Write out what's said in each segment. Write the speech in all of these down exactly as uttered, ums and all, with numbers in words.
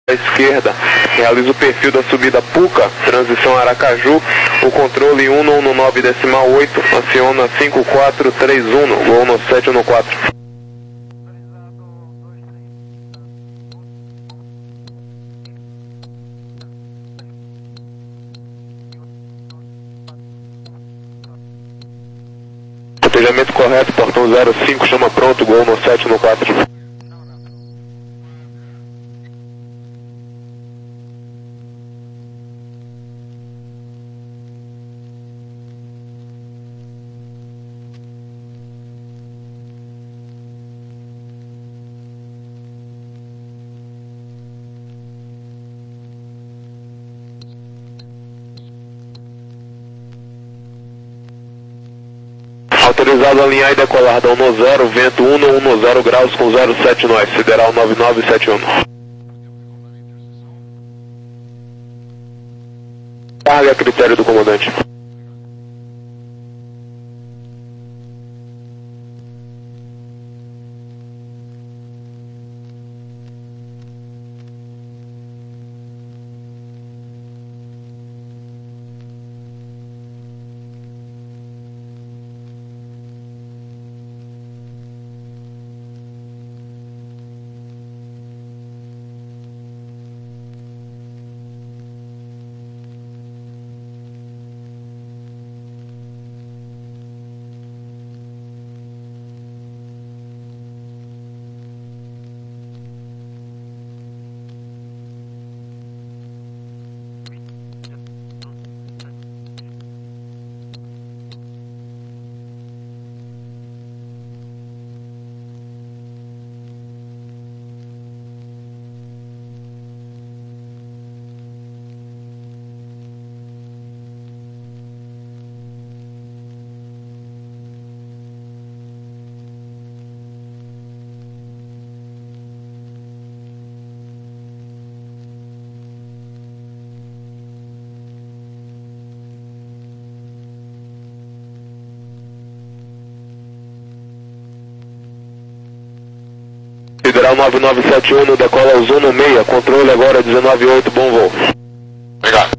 à esquerda, realiza o perfil da subida Puca, transição Aracaju, o controle um um nove decimal oito, aciona cinco quatro três um, voo no sete um quatro. Cotejamento correto, portão zero cinco, chama pronto, gol no sete um quatro. Autorizado a alinhar e decolar da um no zero, vento um no um no zero graus com zero sete nós, sideral nove nove sete um. Carga a critério do comandante. Sideral nove nove sete um, decola o Zuno seis, controle agora dezenove oito, bom voo. Obrigado.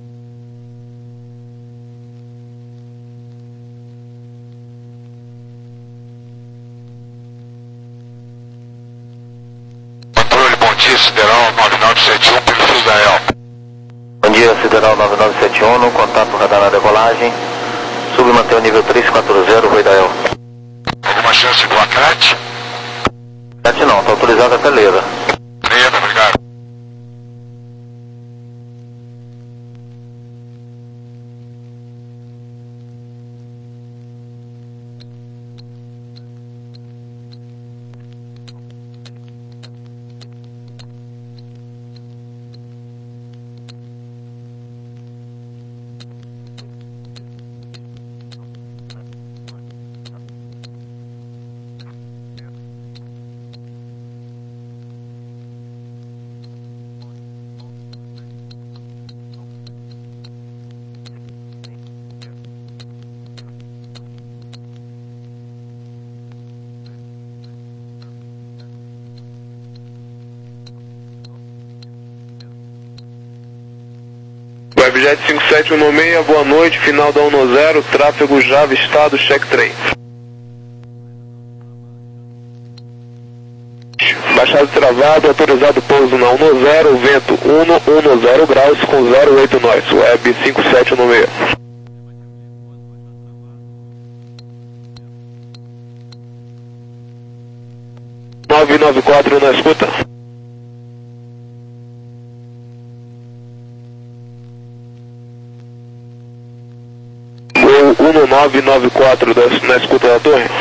Controle, bom dia, Sideral nove nove sete um, pelo fio da E L. Bom dia, Sideral nove nove sete um, no contato radar na decolagem, sub manter o nível três quatro zero, Rui da E L. Alguma chance do Acrete? Acrete não, está autorizado até Leira. Leira, obrigado. Webjet cinco sete um seis, boa noite, final da um no zero, tráfego Java, estado, check trem. Baixado travado, autorizado pouso na um no zero, vento um no um no zero graus com zero oito nós, web cinco sete um seis. nove nove quatro na escuta. Gol um nove nove quatro na escuta da torre.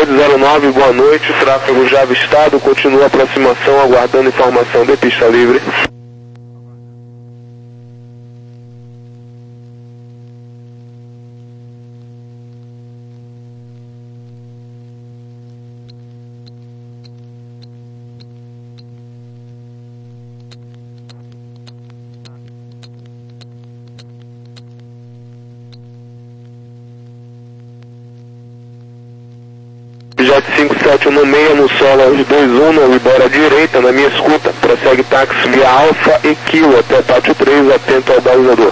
oito zero nove, boa noite, tráfego já avistado, continua a aproximação, aguardando informação de pista livre. Jet cinco sete um no meio, no solo aos dois um, no libera à direita, na minha escuta, prossegue táxi via Alfa e Kilo até pátio três, atento ao balizador.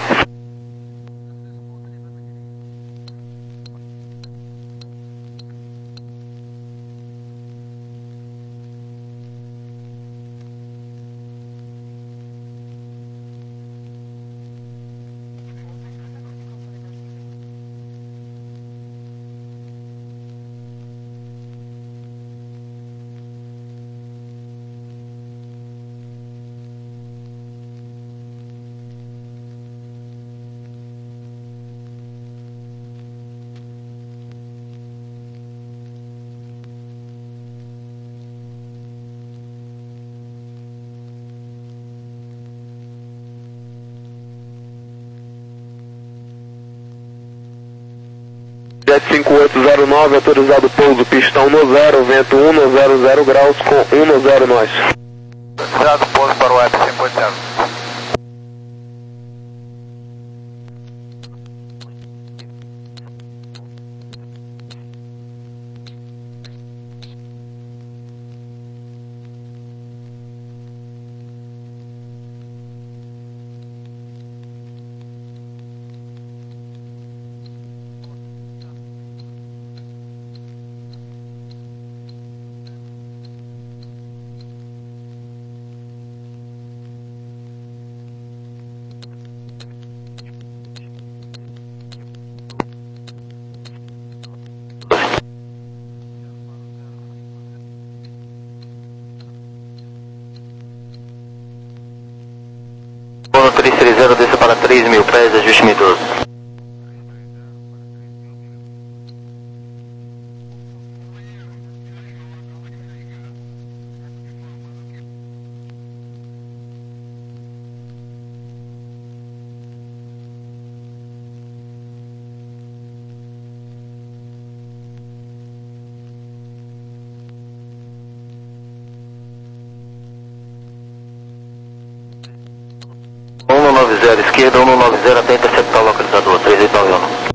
Jet cinco oito zero nove, autorizado pouso, pistão no zero, vento um no zero zero graus com um no zero nós. Autorizado pouso para o Web cinco oito zero. três três zero, desça para três mil pés, ajuste mil e doze. um nove zero esquerda, um nove zero até interceptar o localizador, três oito nove um.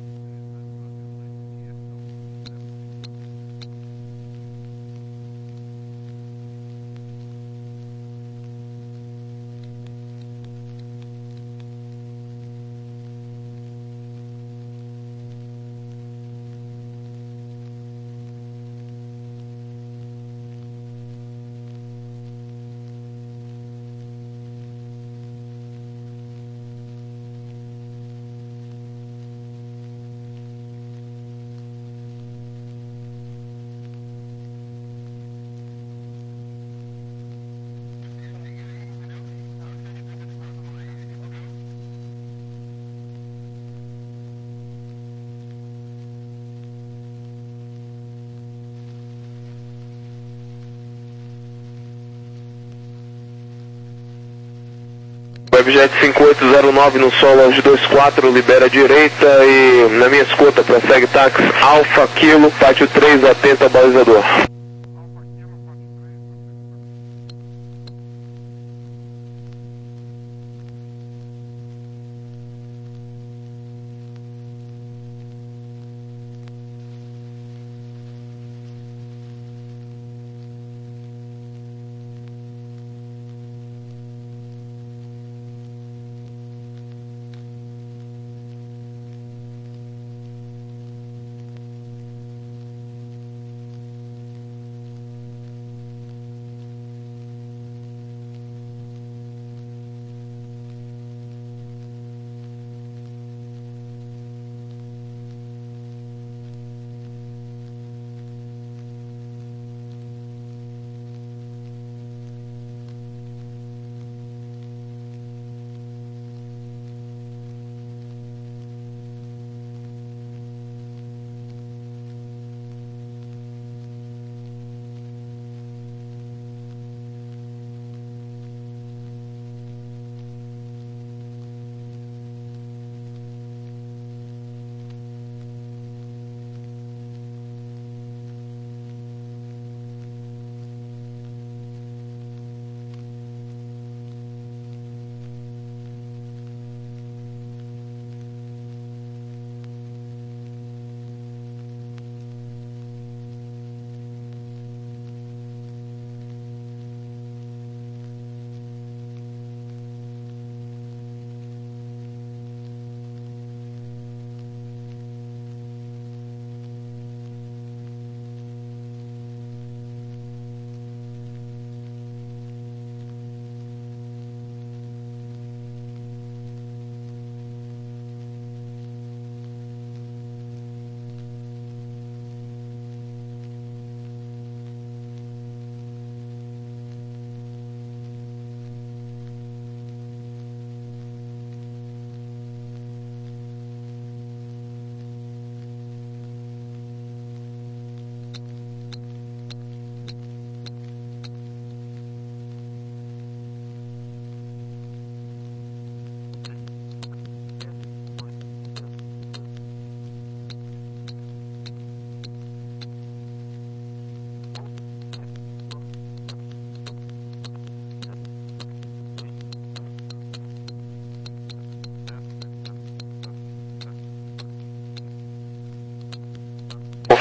Webjet cinco oito zero nove no solo aos dois quatro, libera à direita e na minha escuta prossegue táxi Alfa Kilo, pátio três, atento ao balizador.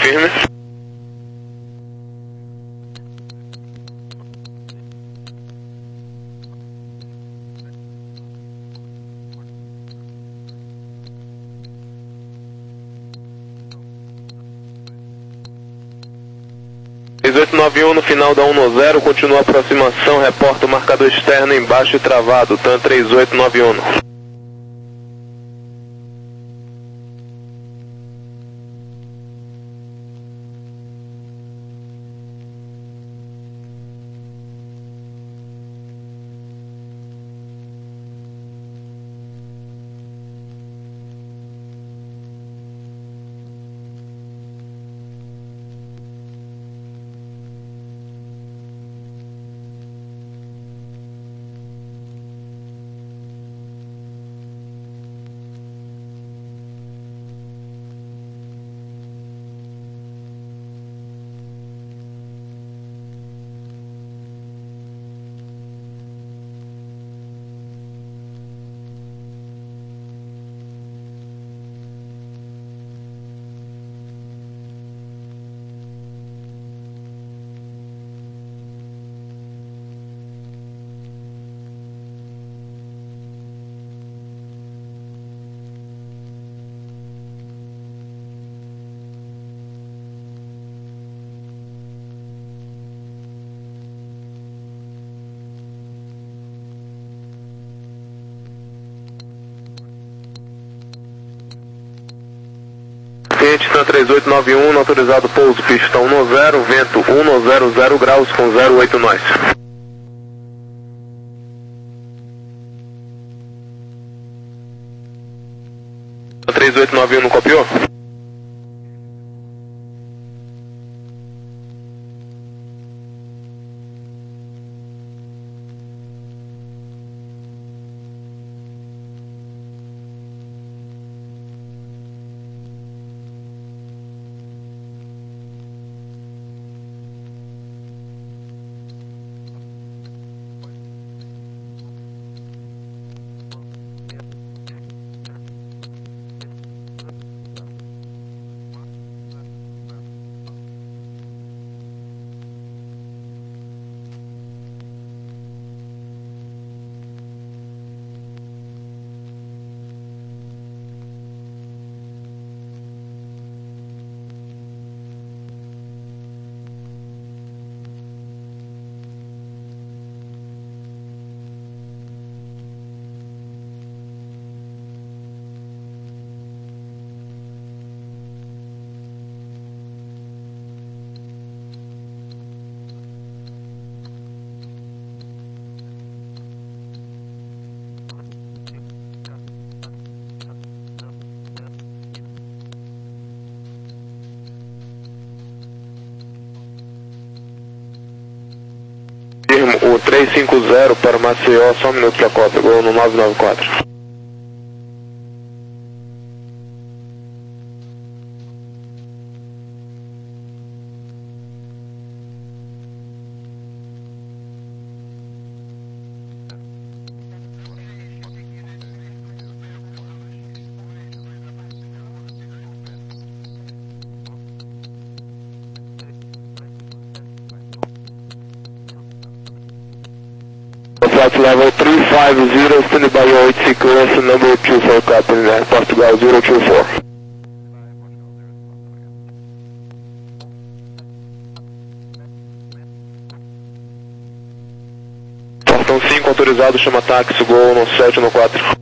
Firme. três oito nove um no final da um zero, continua a aproximação, reporta o marcador externo embaixo e travado, TAM três oito nove um. TAM três oito nove um, autorizado pouso, pista um zero, vento um zero zero graus com zero oito nós. TAM três oito nove um não copiou? O três cinco zero para Maceió, só um minuto para a cota, gol no nove nove quatro. Flight level three five zero, standby eight sequence, number two four, Captain, uh, Portugal zero two four. Portão cinco, autorizado, chama táxi, gol no sete no quatro.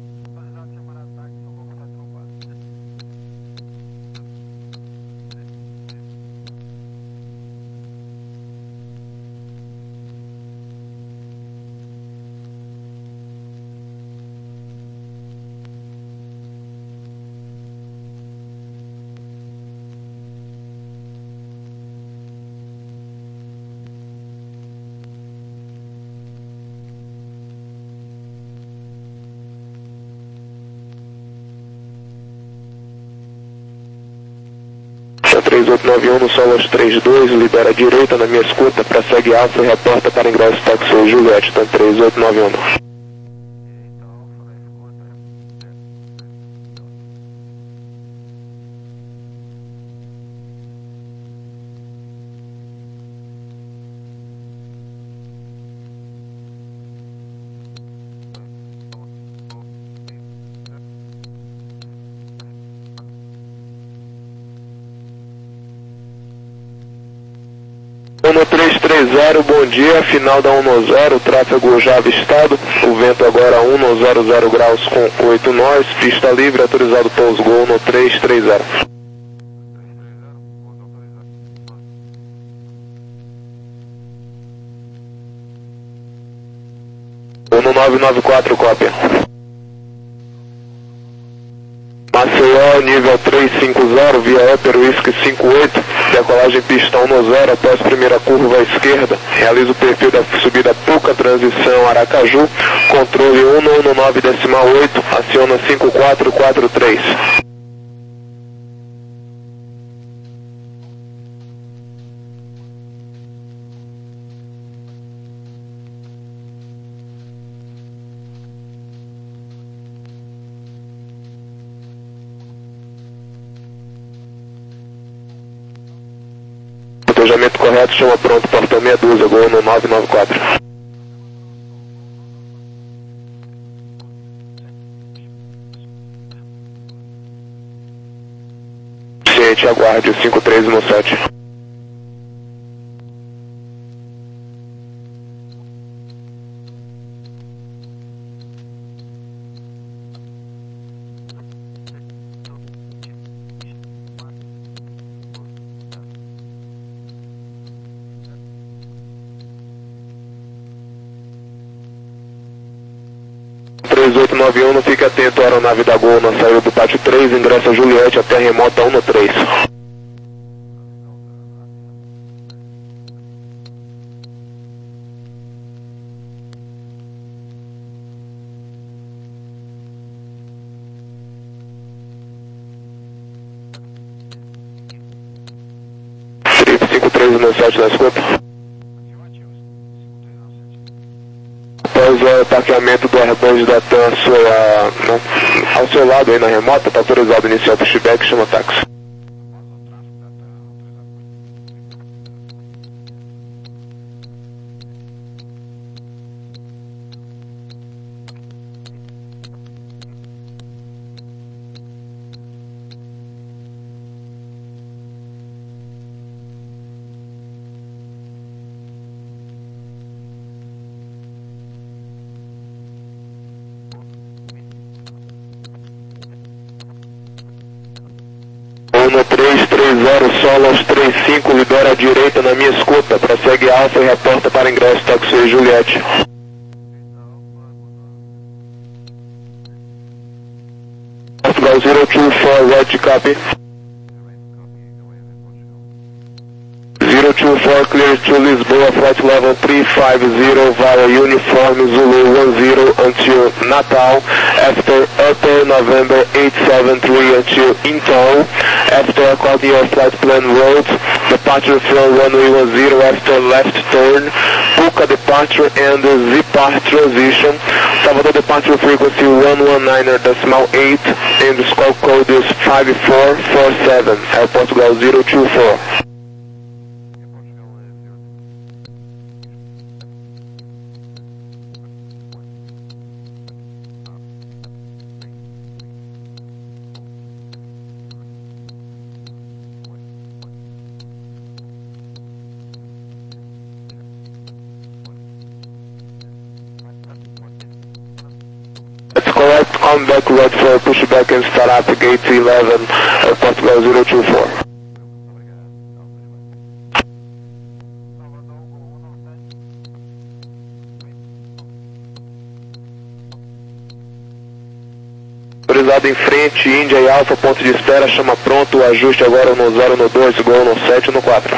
três oito nove um no Solas três dois, libera a direita na minha escuta, prossegue alfa e reporta para ingresso táxi Juliette, TAM três oito nove um. Uno três três zero, bom dia, final da um zero, tráfego já avistado, o vento agora um zero zero graus com oito nós, pista livre, autorizado pouso Gol Uno três três zero. Uno nove nove quatro, cópia. Maceió, nível trezentos e cinquenta, via Upper Whisky cinquenta e oito, decolagem pista um zero, após primeira curva à esquerda, realiza o perfil da subida Puca, transição Aracaju, controle um um nove decimal oito, aciona cinco quatro quatro três. Planejamento correto, chama pronto, portão meia dúzia, Gol no nove nove quatro. Ciente, aguarde, cinco três um sete. três oito nove um, fique atento, aeronave da Gol na saída do pátio três, ingressa Juliette, a terra remota um três. cinco três um sete na escuta. Após o ataqueamento do Airbus da TAM à sua, né, ao seu lado aí na remota, está autorizado iniciar o pushback, chama táxi. Uno três três zero, solo aos três cinco, libera a direita na minha escuta, prossegue Alfa e reporta para ingresso táxi Juliette. Portugal zero two four, right copy. zero two four, clear to Lisboa, flight level three five zero via uniform Zulu one zero until Natal, after Upper November eight seven three until Intol, after according your flight plan route, departure from runway one zero after left turn, Puca departure and Z-Part transition, Salvador departure frequency one one nine decimal eight, and the scope code is five four four seven, Air Portugal zero two four. Correct, come back right for pushback and start up gate eleven, Air Portugal zero two four. Autorizado em frente, Índia e Alfa, ponto de espera, chama pronto, o ajuste agora no zero no dois, Gol no sete no quatro.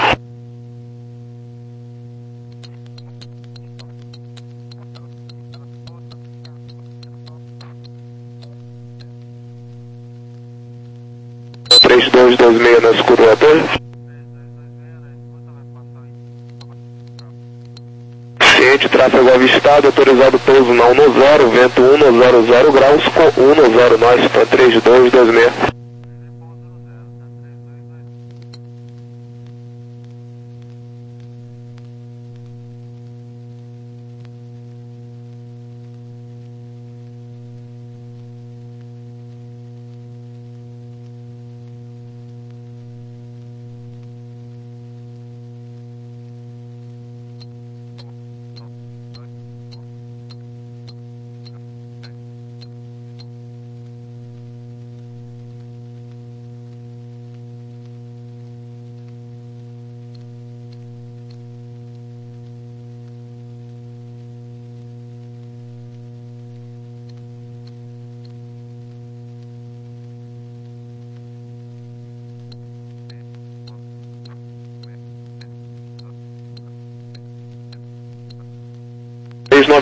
três dois dois seis na escuta do ator. Ciente, tráfego avistado, autorizado pouso na um zero, vento um zero zero graus com um zero nós para três dois dois seis.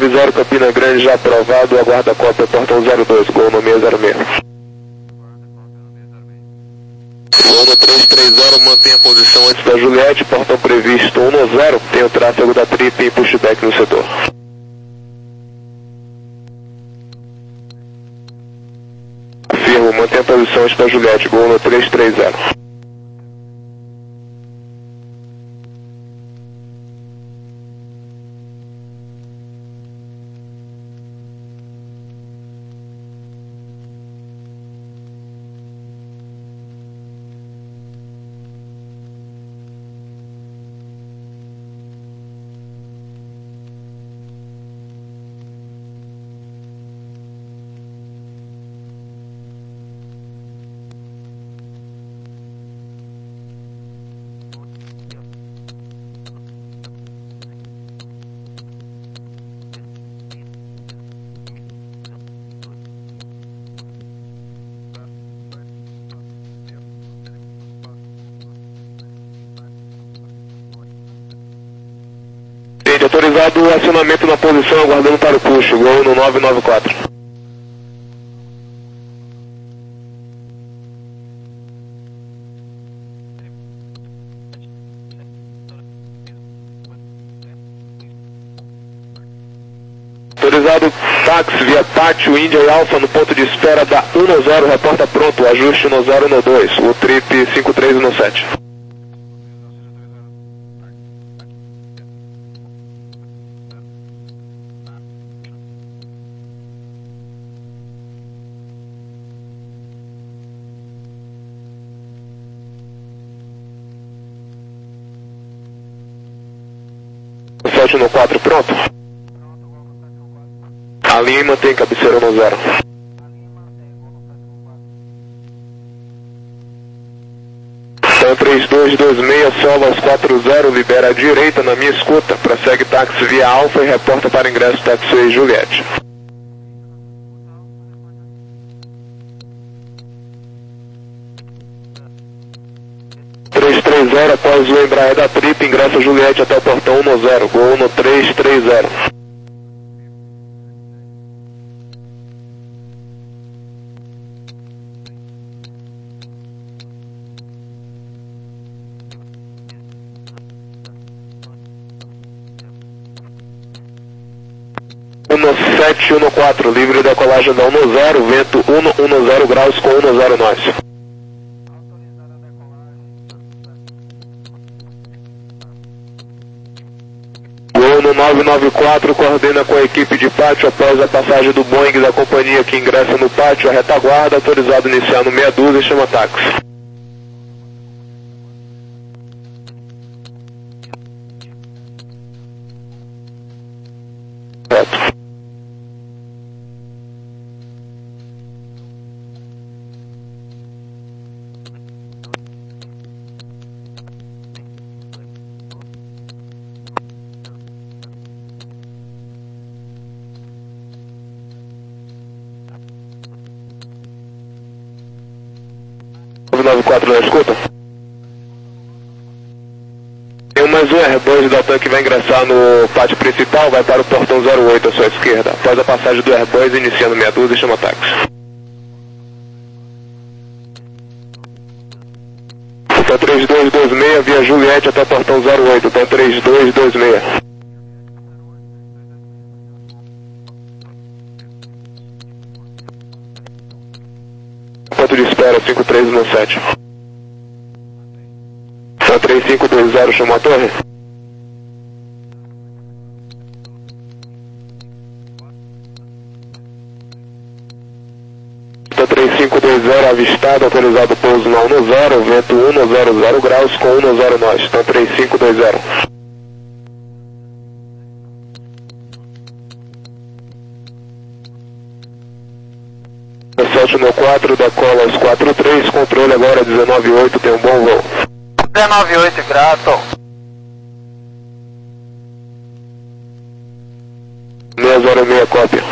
nove zero, Campina Grande já aprovado, aguarda a cópia, portão zero dois, gol no seis zero seis. Gol no três três zero, mantém a posição antes da Juliette, portão previsto um zero, tem o tráfego da trip e pushback no setor. Firmo, mantém a posição antes da Juliette, gol no três três zero. Autorizado o acionamento na posição, aguardando para o push, gol no nove nove quatro. Autorizado táxi via Pátio, Índia e Alfa no ponto de espera da um zero, reporta pronto, ajuste um zero um dois, o trip cinco três um sete. sete um quatro, pronto? Alinha e mantém cabeceira no zero. Então três dois dois seis, solo aos quatro zero, libera a direita na minha escuta, prossegue táxi via Alfa e reporta para ingresso táxi Juliette. três três zero, após o Embraer da trip, ingressa Juliette até o portão um zero, gol no três três zero. um sete um quatro, livre decolagem da um zero, vento um um zero graus com um zero nós. No nove nove quatro, coordena com a equipe de pátio após a passagem do Boeing da companhia que ingressa no pátio, a retaguarda, autorizado a iniciar no meia dúzia e chama táxi. Reto. nove nove quatro na escuta. Tem mais um Airbus da TAM que vai ingressar no pátio principal, vai para o portão zero oito à sua esquerda. Após a passagem do Airbus, iniciando meia dúzia e chama táxi. Então três dois dois seis via Juliette até o portão zero oito, então três dois dois seis. Ponto de espera cinco três um sete. Então três cinco dois zero, chamou a torre. Então três cinco dois zero, avistado, autorizado pouso na um zero, vento um zero zero graus com um zero nós. Então três cinco dois zero. sete um quatro, decola aos quatro três, controle agora dezenove oito, tem um bom voo. dezenove oito, grato. seis zero seis, cópia.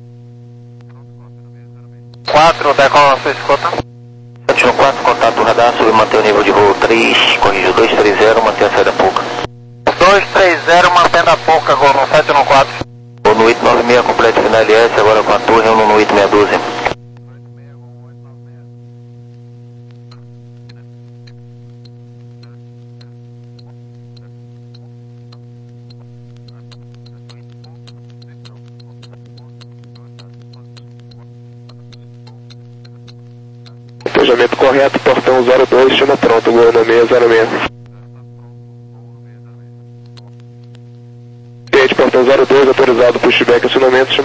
quatro, decola a sua escuta. sete um quatro, contato radar, sub, mantém o nível de voo três, corrigiu dois três zero, mantém a saída pouca. dois três zero, mantendo a pouca, gol no sete um quatro. Gol no oito nove. Fred final L S, agora com a torre um no oito meia dúzia. Despejamento correto, portão zero dois, estima pronto, Goiânia seis zero seis. Portão zero dois, autorizado, pushback, acionamento,